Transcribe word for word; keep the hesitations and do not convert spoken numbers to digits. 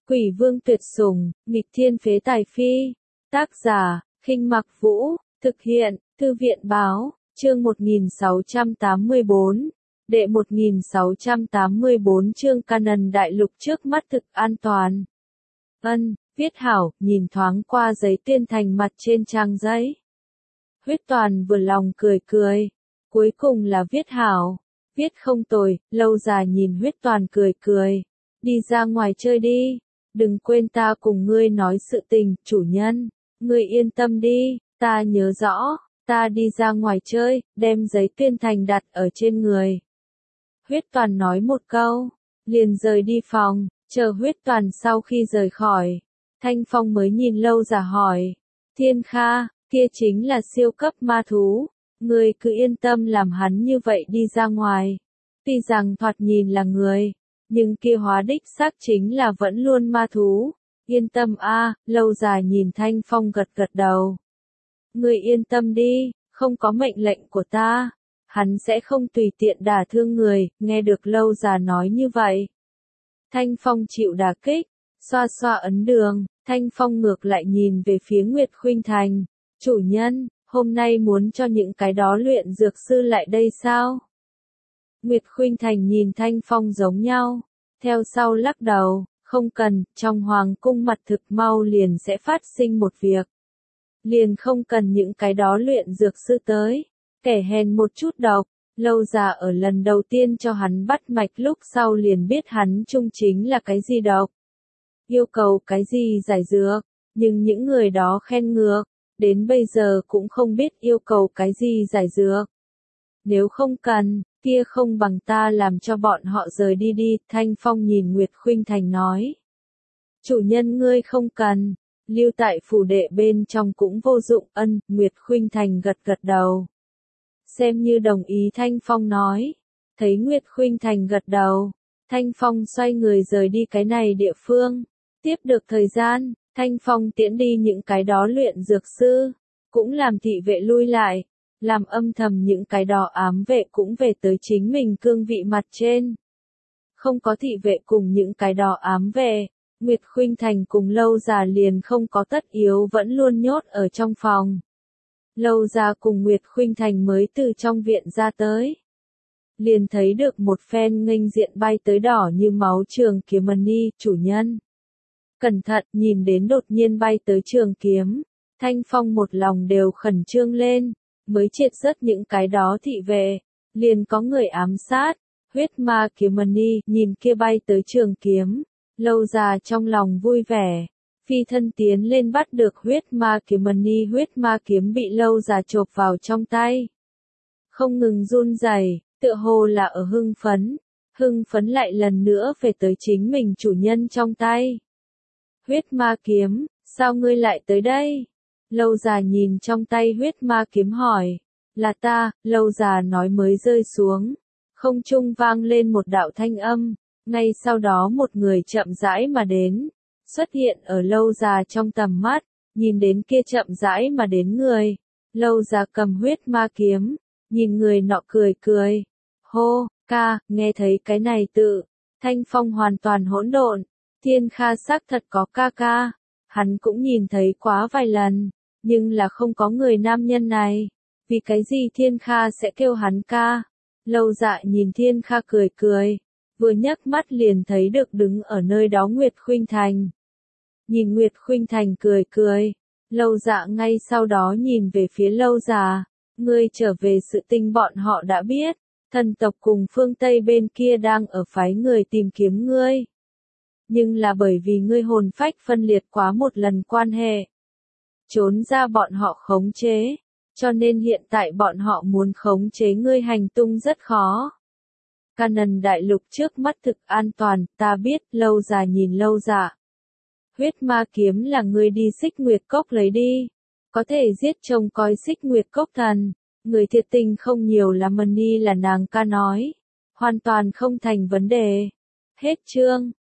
Quỷ vương tuyệt sủng, nghịch thiên phế tài phi. Tác giả, Khinh Mặc Vũ, thực hiện, Thư viện báo, chương một nghìn sáu trăm tám mươi bốn. Đệ một nghìn sáu trăm tám mươi bốn chương Canon đại lục trước mắt thực an toàn. Ân, viết hảo, nhìn thoáng qua giấy tuyên thành mặt trên trang giấy. Huyết Toàn vừa lòng cười cười. Cuối cùng là viết hảo. Viết không tồi, Lâu Già nhìn Huyết Toàn cười cười. Đi ra ngoài chơi đi. Đừng quên ta cùng ngươi nói sự tình, chủ nhân. Ngươi yên tâm đi, ta nhớ rõ. Ta đi ra ngoài chơi, đem giấy tuyên thành đặt ở trên người. Huyết Toàn nói một câu, liền rời đi phòng, chờ Huyết Toàn sau khi rời khỏi. Thanh Phong mới nhìn Lâu Già hỏi, Thiên Kha, kia chính là siêu cấp ma thú, ngươi cứ yên tâm làm hắn như vậy đi ra ngoài. Tuy rằng thoạt nhìn là người, nhưng kia hóa đích xác chính là vẫn luôn ma thú. Yên tâm a, Lâu Già nhìn Thanh Phong gật gật đầu. Ngươi yên tâm đi, không có mệnh lệnh của ta, hắn sẽ không tùy tiện đả thương người, nghe được Lâu Già nói như vậy. Thanh Phong chịu đả kích, xoa xoa ấn đường, Thanh Phong ngược lại nhìn về phía Nguyệt Khuynh Thành. Chủ nhân, hôm nay muốn cho những cái đó luyện dược sư lại đây sao? Nguyệt Khuynh Thành nhìn Thanh Phong giống nhau, theo sau lắc đầu, không cần, trong hoàng cung mặt thực mau liền sẽ phát sinh một việc. Liền không cần những cái đó luyện dược sư tới, kẻ hèn một chút độc. Lâu Già ở lần đầu tiên cho hắn bắt mạch lúc sau liền biết hắn trung chính là cái gì độc. Yêu cầu cái gì giải dược, nhưng những người đó khen ngược, đến bây giờ cũng không biết yêu cầu cái gì giải dược. Nếu không cần, kia không bằng ta làm cho bọn họ rời đi đi, Thanh Phong nhìn Nguyệt Khuynh Thành nói. Chủ nhân ngươi không cần, lưu tại phủ đệ bên trong cũng vô dụng, ân, Nguyệt Khuynh Thành gật gật đầu. Xem như đồng ý Thanh Phong nói. Thấy Nguyệt Khuynh Thành gật đầu, Thanh Phong xoay người rời đi cái này địa phương. Tiếp được thời gian, Thanh Phong tiễn đi những cái đó luyện dược sư, cũng làm thị vệ lui lại, làm âm thầm những cái đó ám vệ cũng về tới chính mình cương vị mặt trên. Không có thị vệ cùng những cái đó ám vệ, Nguyệt Khuynh Thành cùng Lâu Già liền không có tất yếu vẫn luôn nhốt ở trong phòng. Lâu Già cùng Nguyệt Khuynh Thành mới từ trong viện ra tới. Liền thấy được một phen nghênh diện bay tới đỏ như máu trường kiếm Mani, chủ nhân. Cẩn thận, nhìn đến đột nhiên bay tới trường kiếm, Thanh Phong một lòng đều khẩn trương lên, mới triệt rất những cái đó thị vệ, liền có người ám sát, huyết ma kiếm Mani, nhìn kia bay tới trường kiếm, Lâu Già trong lòng vui vẻ. Phi thân tiến lên bắt được huyết ma kiếm Mani, huyết ma kiếm bị Lâu Già chộp vào trong tay. Không ngừng run rẩy, tựa hồ là ở hưng phấn, hưng phấn lại lần nữa về tới chính mình chủ nhân trong tay. Huyết ma kiếm, sao ngươi lại tới đây? Lâu Già nhìn trong tay huyết ma kiếm hỏi. Là ta, Lâu Già nói mới rơi xuống. Không trung vang lên một đạo thanh âm, ngay sau đó một người chậm rãi mà đến. Xuất hiện ở Lâu Già trong tầm mắt, nhìn đến kia chậm rãi mà đến người. Lâu Già cầm huyết ma kiếm, nhìn người nọ cười cười. Hô, ca, nghe thấy cái này tự. Thanh Phong hoàn toàn hỗn độn. Thiên Kha xác thật có ca ca. Hắn cũng nhìn thấy quá vài lần, nhưng là không có người nam nhân này. Vì cái gì Thiên Kha sẽ kêu hắn ca? Lâu Dạ nhìn Thiên Kha cười cười. Vừa nhấc mắt liền thấy được đứng ở nơi đó Nguyệt Khuynh Thành. Nhìn Nguyệt Khuynh Thành cười cười, Lâu Dạ ngay sau đó nhìn về phía Lâu Già, ngươi trở về sự tình bọn họ đã biết, thần tộc cùng phương Tây bên kia đang ở phái người tìm kiếm ngươi. Nhưng là bởi vì ngươi hồn phách phân liệt quá một lần quan hệ, trốn ra bọn họ khống chế, cho nên hiện tại bọn họ muốn khống chế ngươi hành tung rất khó. Canon đại lục trước mắt thực an toàn, ta biết, Lâu Già nhìn Lâu Dạ. Huyết ma kiếm là ngươi đi Xích Nguyệt Cốc lấy đi, có thể giết trông coi Xích Nguyệt Cốc thần, người thiệt tình không nhiều là Mani là nàng ca nói, hoàn toàn không thành vấn đề. Hết chương.